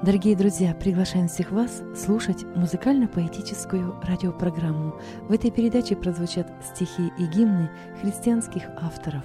Дорогие друзья, приглашаем всех вас слушать музыкально-поэтическую радиопрограмму. В этой передаче прозвучат стихи и гимны христианских авторов.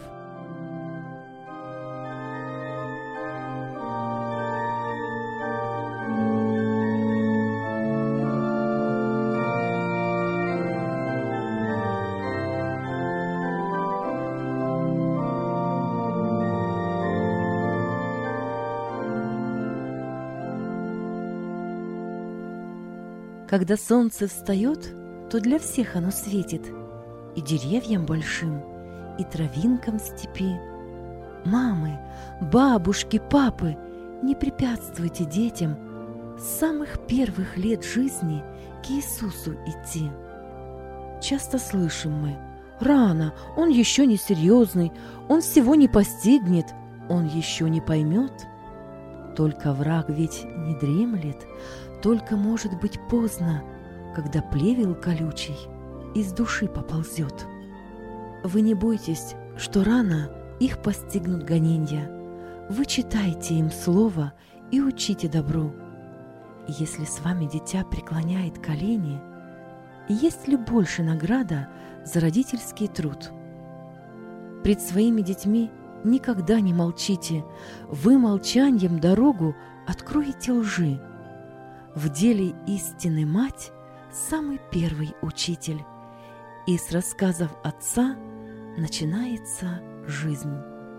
Когда солнце встает, то для всех оно светит, и деревьям большим, и травинкам в степи. Мамы, бабушки, папы, не препятствуйте детям с самых первых лет жизни к Иисусу идти. Часто слышим мы: рано, он еще не серьезный, он всего не постигнет, он еще не поймет. Только враг ведь не дремлет, только может быть поздно, когда плевел колючий из души поползет. Вы не бойтесь, что рано их постигнут гоненья. Вы читайте им слово и учите добру. Если с вами дитя преклоняет колени, есть ли больше награда за родительский труд? Пред своими детьми никогда не молчите, вы молчанием дорогу откроете лжи. В деле истины мать – самый первый учитель, и с рассказов отца начинается жизнь.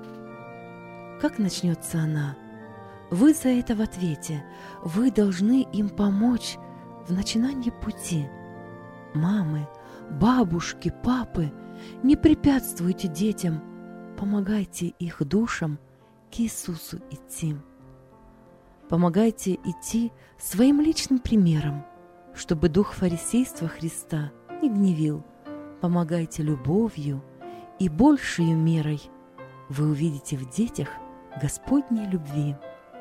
Как начнется она? Вы за это в ответе, вы должны им помочь в начинании пути. Мамы, бабушки, папы, не препятствуйте детям, помогайте их душам к Иисусу идти. Помогайте идти своим личным примером, чтобы дух фарисейства Христа не гневил. Помогайте любовью, и большей мерой вы увидите в детях Господней любви.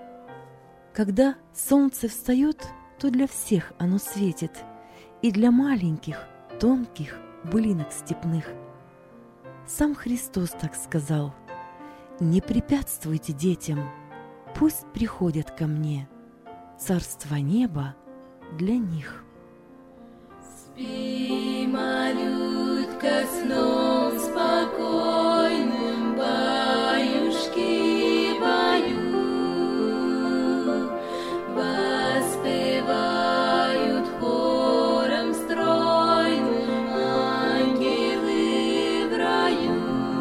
Когда солнце встает, то для всех оно светит, и для маленьких, тонких былинок степных. Сам Христос так сказал: «Не препятствуйте детям, пусть приходят ко мне, царство неба для них». Спи, малютка, сном спокойным, баюшки поют, воспевают хором стройным ангелы в раю.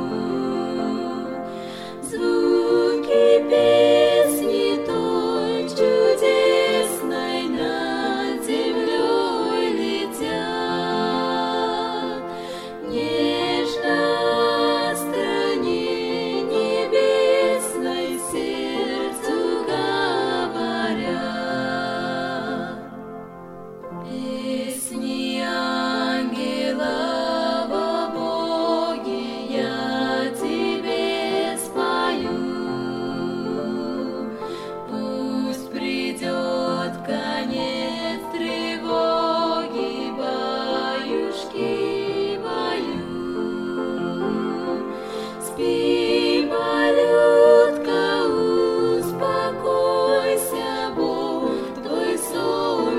Звуки песни той чудесной над землей летят, нежно о стране небесной сердцу говорят. Песни ангелов о Боге я тебе спою. Пусть придет конец тревоги, баюшки поют. Спи, малютка, успокойся, Бог твой сон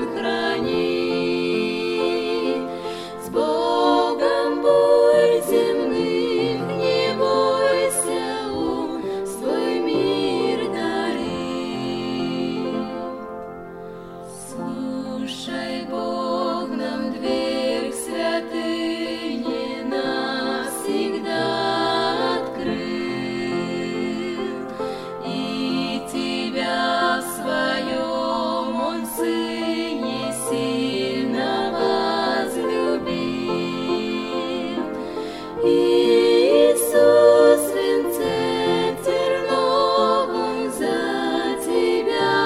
храни. С Богом бой земных, не бойся, Он свой мир дарит. Слушай, Бог нам дверь к святыне навсегда открыл, и тебя в своем Он Сыне сильно возлюбил. Иисус в венце терновом за тебя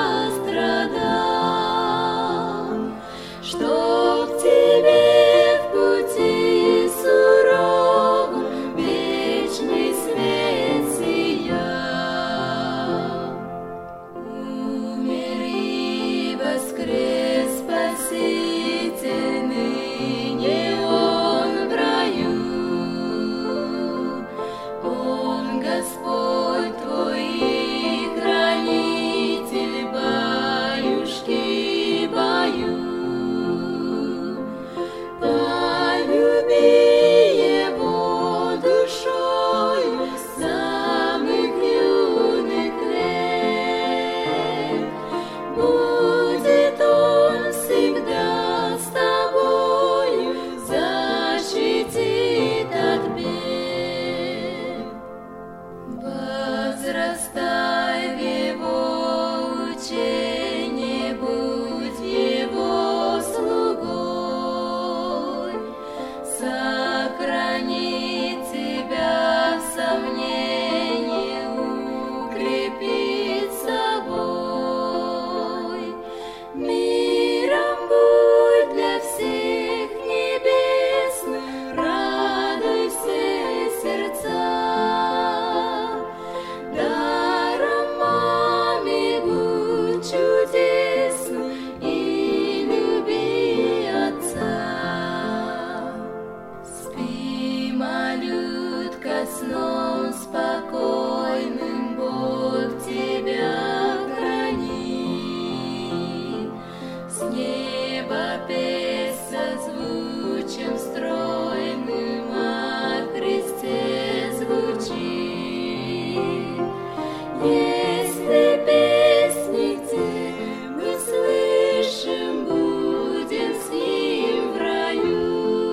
страдал, чтоб тебе в пути суровом вечный свет сиял. Умер и воскрес Спаситель, ныне Он в раю. сном спокойным Бог тебя хранит. С неба песнь созвучием стройным о Христе звучит. Если песни те мы слышим, будем с Ним в раю,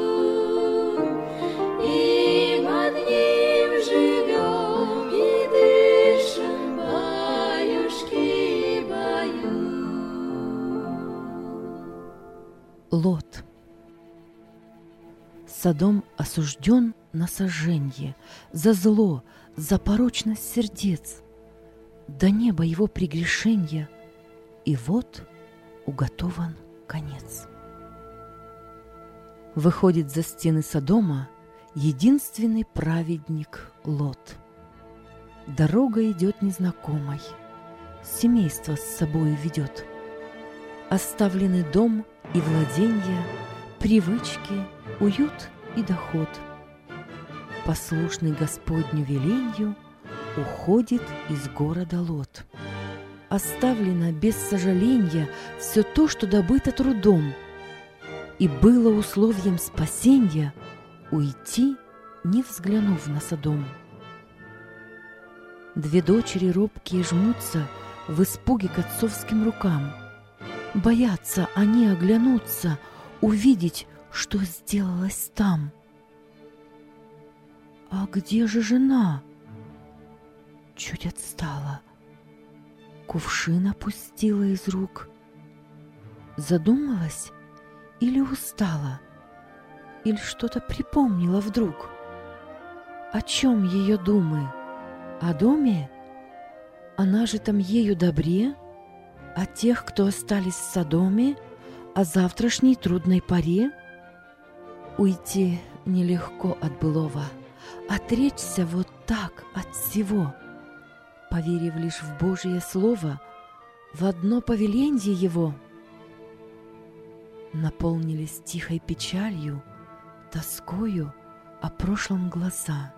и под Ним живем и дышим, баюшки, баю. Лот. Содом осужден на сожженье за зло, за порочность сердец. До неба его прегрешенья, и вот уготован конец. Выходит за стены Содома единственный праведник Лот. Дорога идет незнакомой, семейство с собой ведет. Оставленный дом и владенья, привычки, уют и доход. Послушный Господню веленью уходит из города Лот. Оставлено без сожаления все то, что добыто трудом, и было условием спасения уйти, не взглянув на Содом. Две дочери робкие жмутся в испуге к отцовским рукам. Боятся они оглянуться, увидеть, что сделалось там. А где же жена? Чуть отстала, кувшин опустила из рук. Задумалась или устала, или что-то припомнила вдруг? О чем ее думы? О доме? Она же там ею добре? О тех, кто остались в Содоме? О завтрашней трудной поре? Уйти нелегко от былого, отречься вот так от всего, поверив лишь в Божие Слово, в одно повеленье Его. Наполнились тихой печалью, тоскою о прошлом глаза.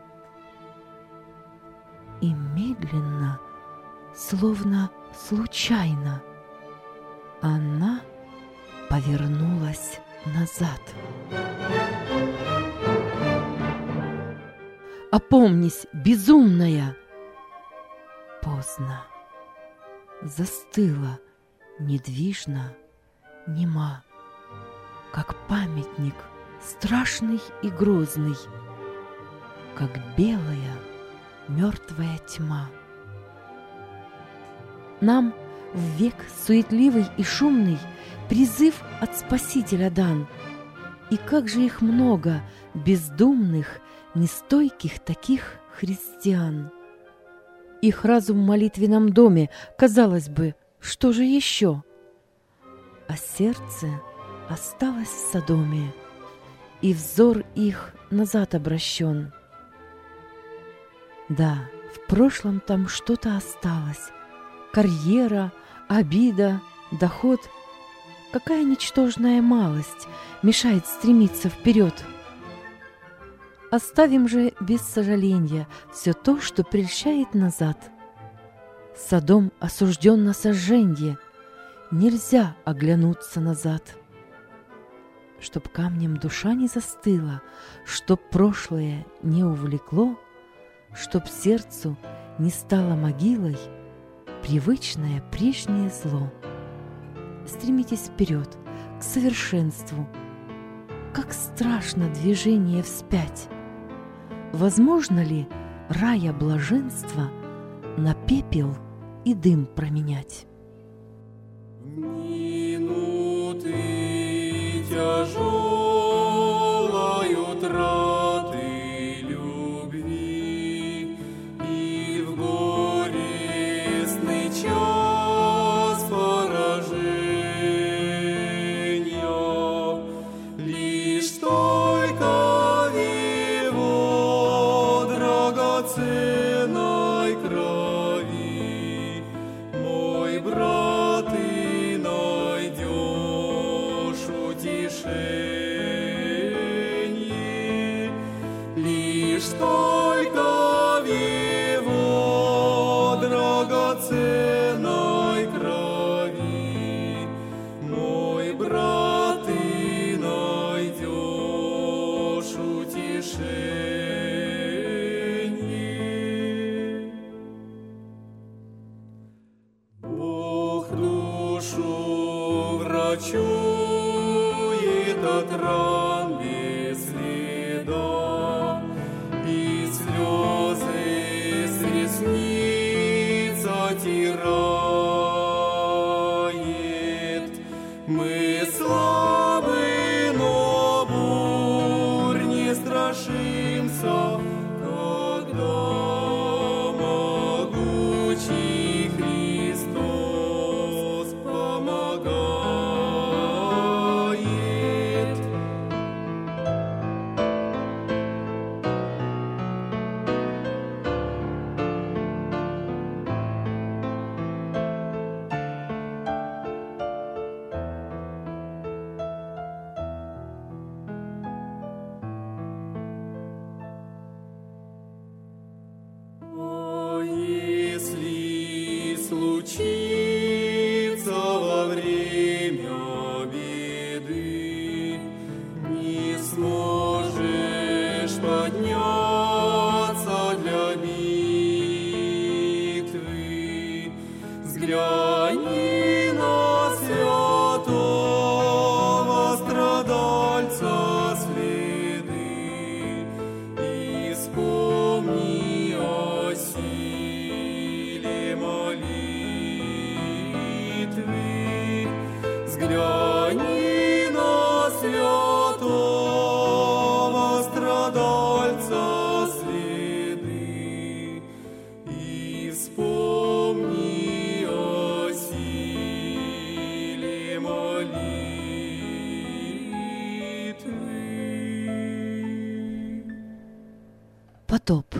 И медленно, словно случайно, она повернулась назад. «Опомнись, безумная!» Поздно. Застыла, недвижно, нема, как памятник страшный и грозный, как белая мертвая тьма. Нам в век суетливый и шумный призыв от Спасителя дан. И как же их много, бездумных, нестойких таких христиан. Их разум в молитвенном доме, казалось бы, что же еще? А сердце осталось в Содоме, и взор их назад обращен. Да, в прошлом там что-то осталось. Карьера, обида, доход. Какая ничтожная малость мешает стремиться вперед. Оставим же без сожаления все то, что прельщает назад. Содом осужден на сожженье, нельзя оглянуться назад. Чтоб камнем душа не застыла, чтоб прошлое не увлекло, чтоб сердцу не стало могилой привычное прежнее зло. Стремитесь вперед, к совершенству. Как страшно движение вспять! Возможно ли рая блаженства на пепел и дым променять? Минуты тяжелой утраты любви и в горестный час поражения лишь только в его драгоценной крови, мой брат, ты найдешь утешение, лишь только Потоп.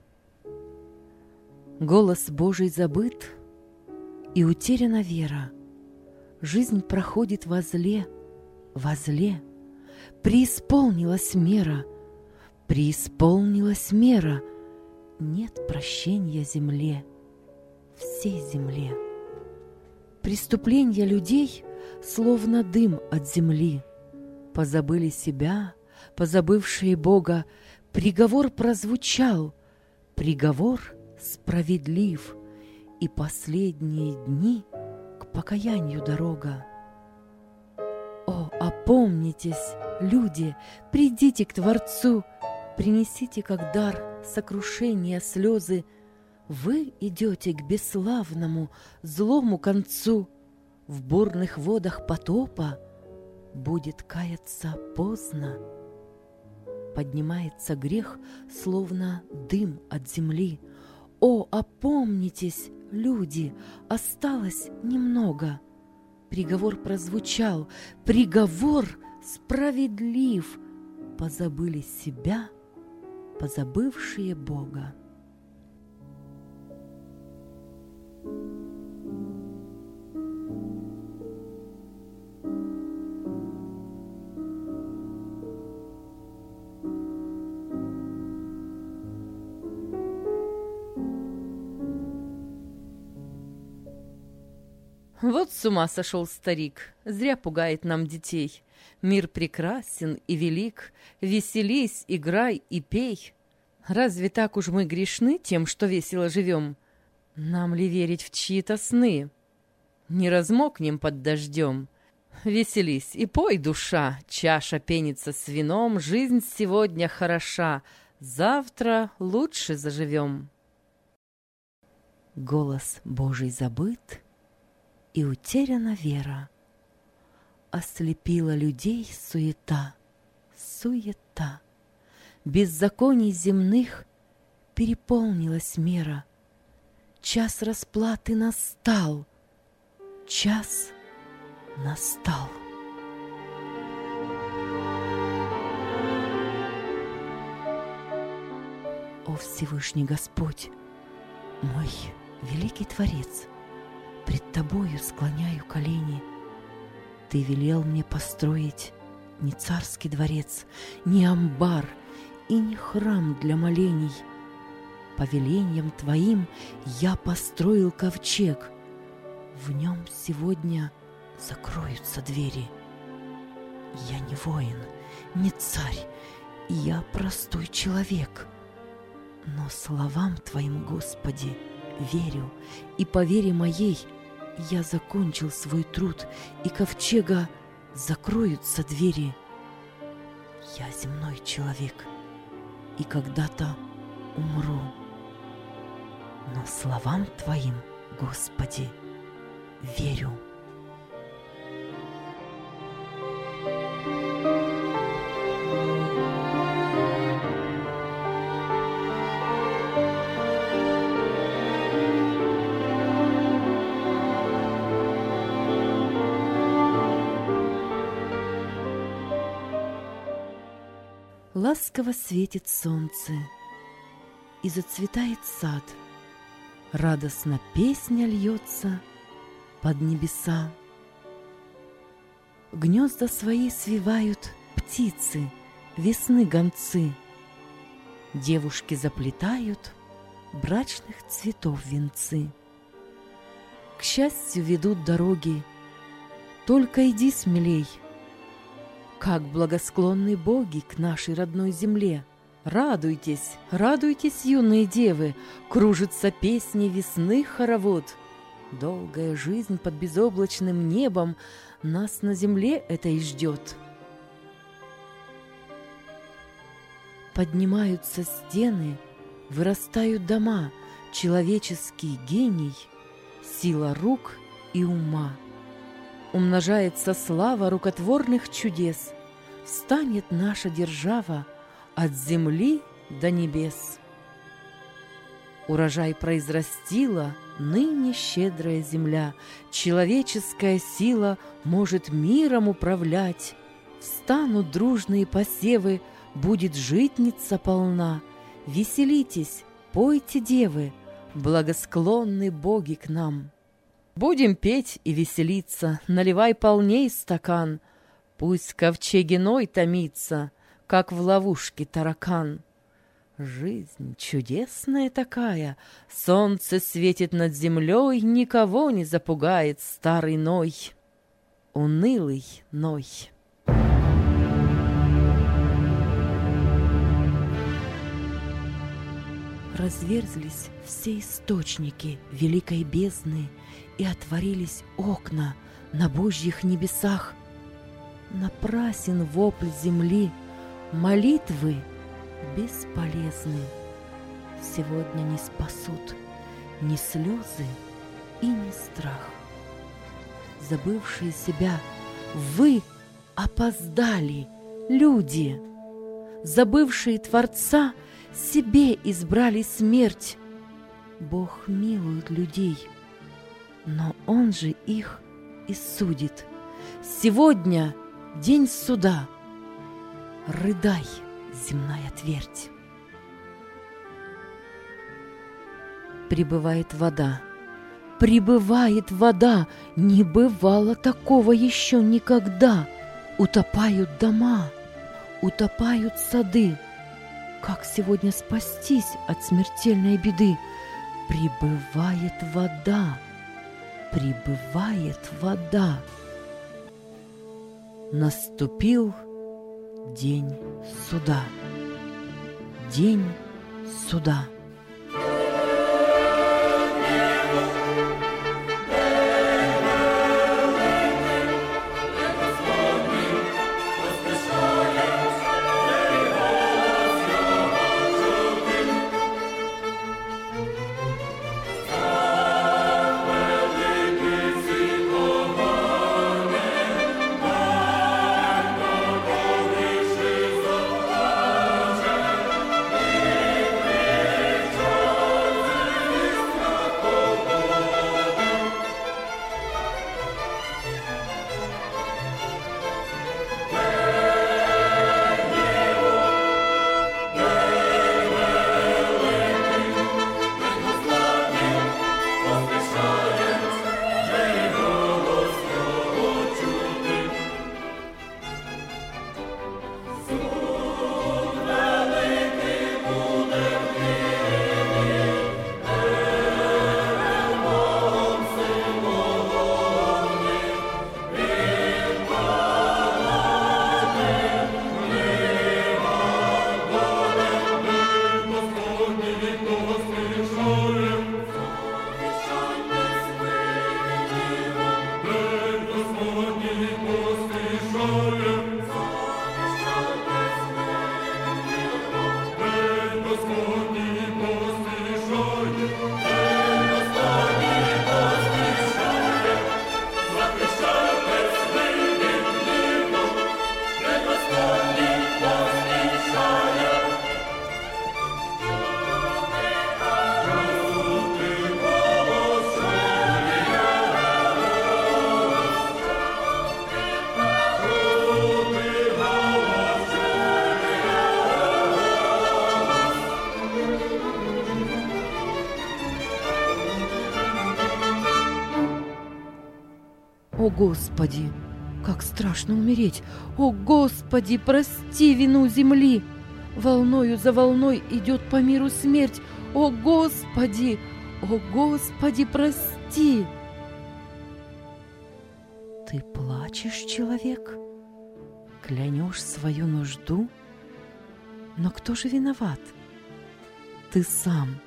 Голос Божий забыт, и утеряна вера. Жизнь проходит возле, возле. Преисполнилась мера, преисполнилась мера. Нет прощения земле, всей земле. Преступления людей, словно дым от земли. Позабыли себя, позабывшие Бога. Приговор прозвучал, приговор справедлив, и последние дни к покаянию дорога. О, опомнитесь, люди, придите к Творцу, принесите как дар сокрушения слезы. Вы идете к бесславному, злому концу. В бурных водах потопа будет каяться поздно. Поднимается грех, словно дым от земли. О, опомнитесь, люди, осталось немного. Приговор прозвучал, приговор справедлив. Позабыли себя, позабывшие Бога. Вот с ума сошел старик, зря пугает нам детей. Мир прекрасен и велик, веселись, играй и пей. Разве так уж мы грешны тем, что весело живем? Нам ли верить в чьи-то сны? Не размокнем под дождем. Веселись и пой, душа, чаша пенится с вином, жизнь сегодня хороша, завтра лучше заживем. Голос Божий забыт, и утеряна вера. Ослепила людей суета, суета. Беззаконий земных переполнилась мера. Час расплаты настал, час настал. О Всевышний Господь, мой великий Творец, пред Тобою склоняю колени. Ты велел мне построить не царский дворец, не амбар и не храм для молений. Повелением Твоим я построил ковчег. В нем сегодня закроются двери. Я не воин, не царь, я простой человек. Но словам Твоим, Господи, верю, и по вере моей я закончил свой труд, и ковчега закроются двери. Я земной человек, и когда-то умру. Но словам Твоим, Господи, верю. Ласково светит солнце, и зацветает сад. Радостно песня льется под небеса. Гнезда свои свивают птицы, весны гонцы. Девушки заплетают брачных цветов венцы. К счастью ведут дороги, только иди смелей. Как благосклонны боги к нашей родной земле! Радуйтесь, радуйтесь, юные девы, кружится песни весны хоровод. Долгая жизнь под безоблачным небом нас на земле это и ждет. Поднимаются стены, вырастают дома, человеческий гений, сила рук и ума. Умножается слава рукотворных чудес, встанет наша держава от земли до небес. Урожай произрастила ныне щедрая земля, человеческая сила может миром управлять. Встанут дружные посевы, будет житница полна, Веселитесь, пойте, девы, благосклонны боги к нам. Будем петь и веселиться, наливай полней стакан, пусть в ковчеге Ной томится, как в ловушке таракан. Жизнь чудесная такая, солнце светит над землей, никого не запугает старый Ной, унылый Ной. Разверзлись все источники великой бездны, и отворились окна на Божьих небесах. Напрасен вопль земли, молитвы бесполезны. Сегодня не спасут ни слезы и ни страх. Забывшие себя, вы опоздали, люди. Забывшие Творца, себе избрали смерть. Бог милует людей, но Он же их и судит. Сегодня день суда. Рыдай, земная твердь. Прибывает вода. Прибывает вода. Не бывало такого еще никогда. Утопают дома, утопают сады. Как сегодня спастись от смертельной беды? Прибывает вода. Прибывает вода. Наступил день суда. День суда. О, Господи, как страшно умереть! О, Господи, прости вину земли! Волною за волной идет по миру смерть. О, Господи! О, Господи, прости! Ты плачешь, человек? Клянешь свою нужду? Но кто же виноват? Ты сам.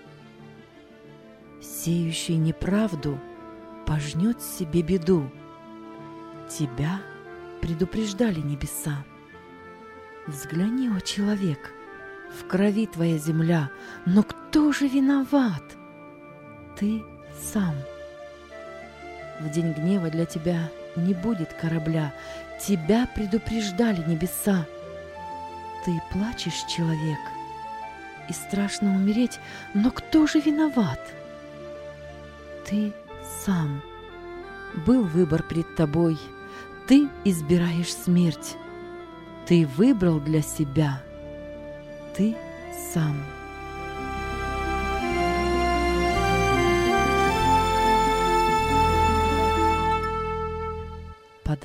Сеющий неправду пожнет себе беду. Тебя предупреждали небеса. Взгляни, о человек, в крови твоя земля, но кто же виноват? Ты сам. В день гнева для тебя не будет корабля, тебя предупреждали небеса. Ты плачешь, человек, и страшно умереть, но кто же виноват? Ты сам. Был выбор пред тобой, ты избираешь смерть. Ты выбрал для себя, ты сам.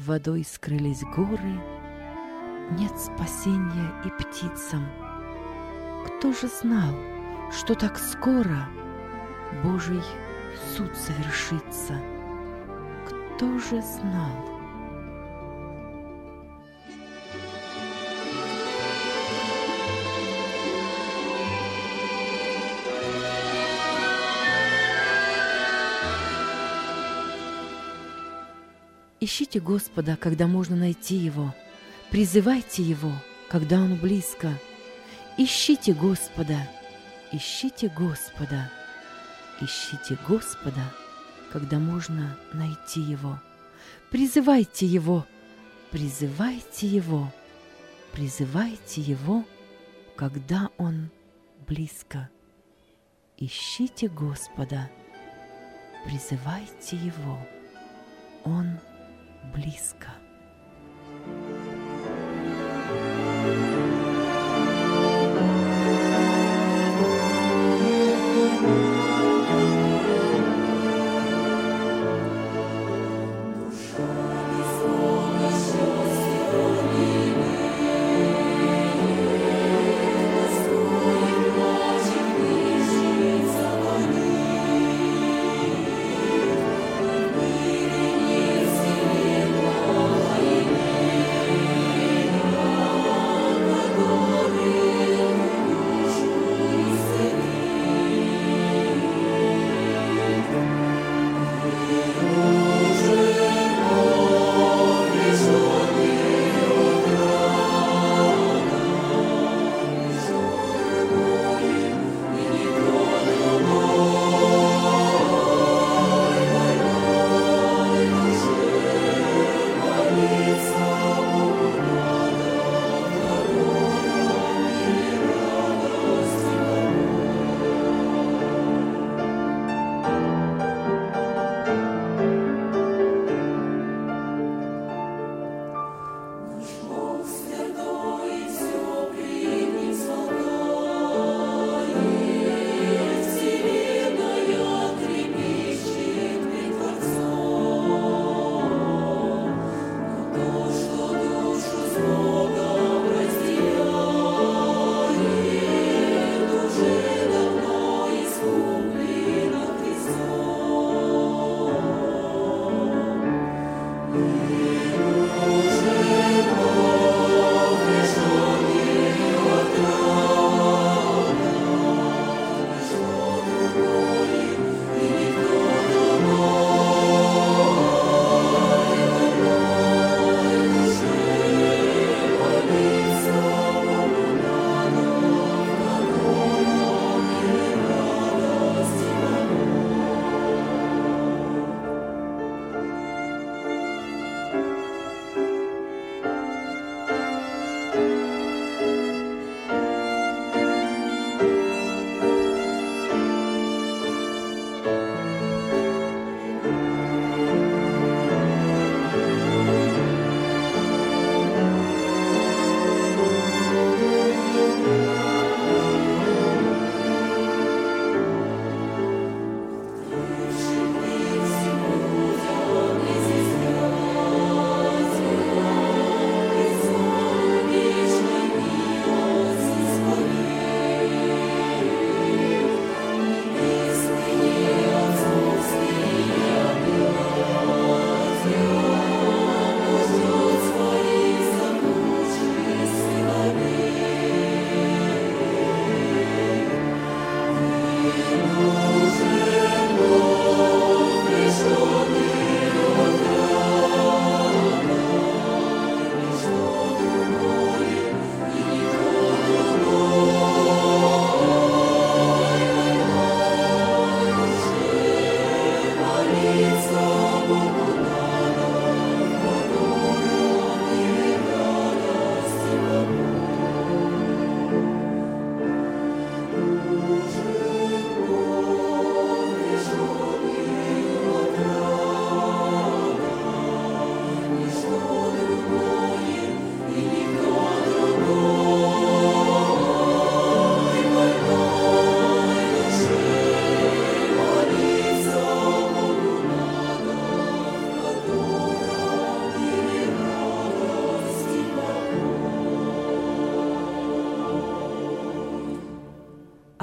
водой скрылись горы, нет спасения и птицам. Кто же знал, что так скоро Божий суд совершится? Кто же знал? Ищите Господа, когда можно найти Его. Призывайте Его, когда Он близко. Ищите Господа, ищите Господа, ищите Господа, когда можно найти Его. Призывайте Его, призывайте Его, призывайте Его, когда Он близко. Ищите Господа, призывайте Его, Он близко. Господи,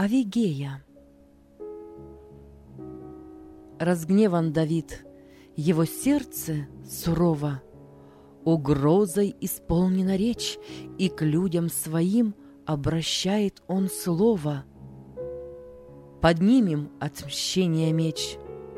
Авигея. Разгневан Давид, его сердце сурово, угрозой исполнена речь, и к людям своим обращает он слово. Поднимем отмщение меч.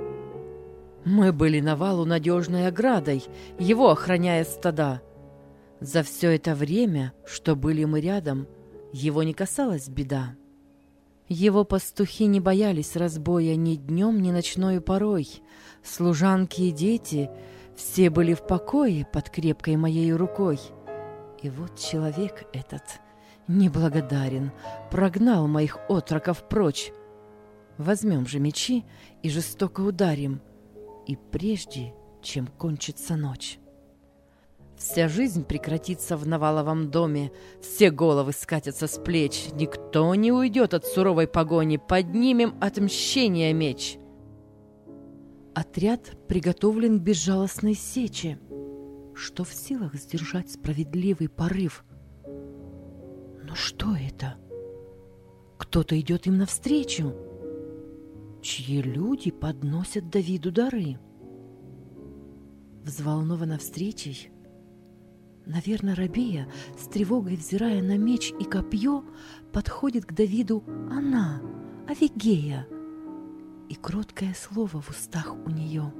Мы были навалу надежной оградой, его охраняя стада. За все это время, что были мы рядом, его не касалась беда. Его пастухи не боялись разбоя ни днем, ни ночной порой. Служанки и дети все были в покое под крепкой моей рукой. И вот человек этот неблагодарен, прогнал моих отроков прочь. Возьмем же мечи и жестоко ударим, и прежде, чем кончится ночь. Вся жизнь прекратится в Наваловом доме, все головы скатятся с плеч, никто не уйдет от суровой погони, поднимем отмщение меч. Отряд приготовлен к безжалостной сече, что в силах сдержать справедливый порыв. Но что это? Кто-то идет им навстречу, чьи люди подносят Давиду дары. Взволнована встречей, наверное, рабея, с тревогой взирая на меч и копье, подходит к Давиду она, Авигея, и кроткое слово в устах у нее.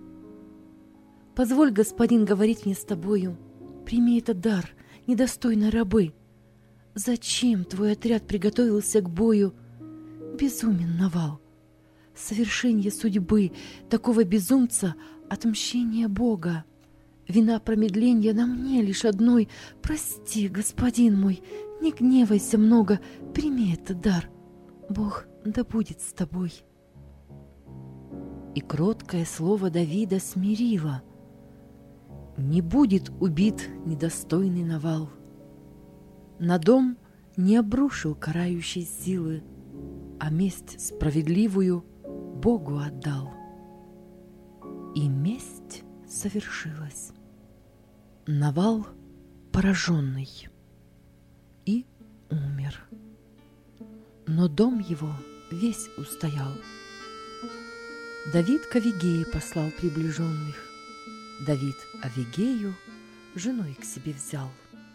«Позволь, господин, говорить мне с тобою, прими этот дар, недостойной рабы. Зачем твой отряд приготовился к бою? Безумен Навал, совершение судьбы, такого безумца — отмщение Бога. Вина промедления на мне лишь одной. Прости, господин мой, не гневайся много, прими этот дар. Бог да будет с тобой». И кроткое слово Давида смирило. Не будет убит недостойный Навал. На дом не обрушил карающей силы, а месть справедливую Богу отдал. И месть совершилась. Навал пораженный и умер. Но дом его весь устоял. Давид к Авигее послал приближенных. Давид Авигею женой к себе взял.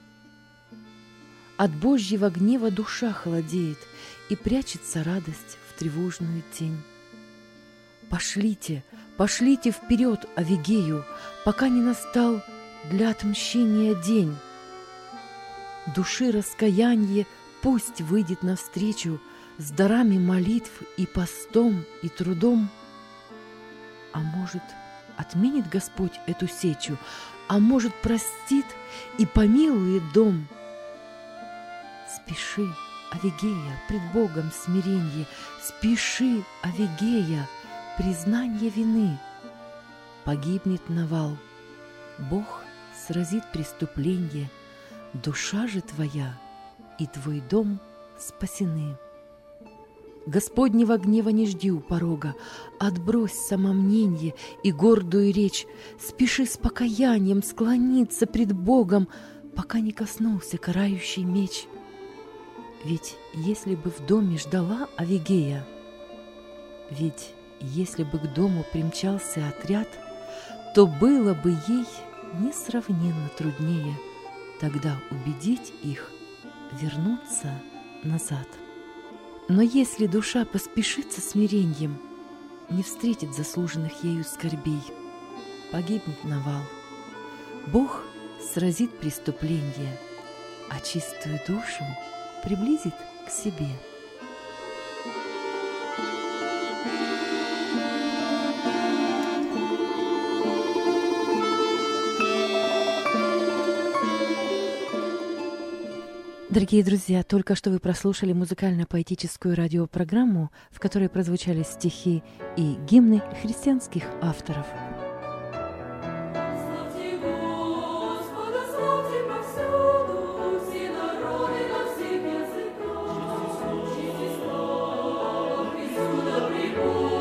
От Божьего гнева душа холодеет, и прячется радость в тревожную тень. Пошлите, пошлите вперед Авигею, пока не настал для отмщения день. Души раскаяние пусть выйдет навстречу с дарами молитв и постом, и трудом. А может, отменит Господь эту сечу, а может, простит и помилует дом. Спеши, Авигея, пред Богом смиренье, спеши, Авигея, признание вины. Погибнет Навал, Бог сразит преступление, душа же твоя и твой дом спасены. Господнего гнева не жди у порога, отбрось самомнение и гордую речь, спеши с покаянием склониться пред Богом, пока не коснулся карающий меч. Ведь если бы в доме ждала Авигея, ведь если бы к дому примчался отряд, то было бы ей несравненно труднее тогда убедить их вернуться назад. Но если душа поспешит со смирением, не встретит заслуженных ею скорбей, погибнет Навал. Бог сразит преступление, а чистую душу приблизит к себе. Дорогие друзья, только что вы прослушали музыкально-поэтическую радиопрограмму, в которой прозвучали стихи и гимны христианских авторов. Прибудь.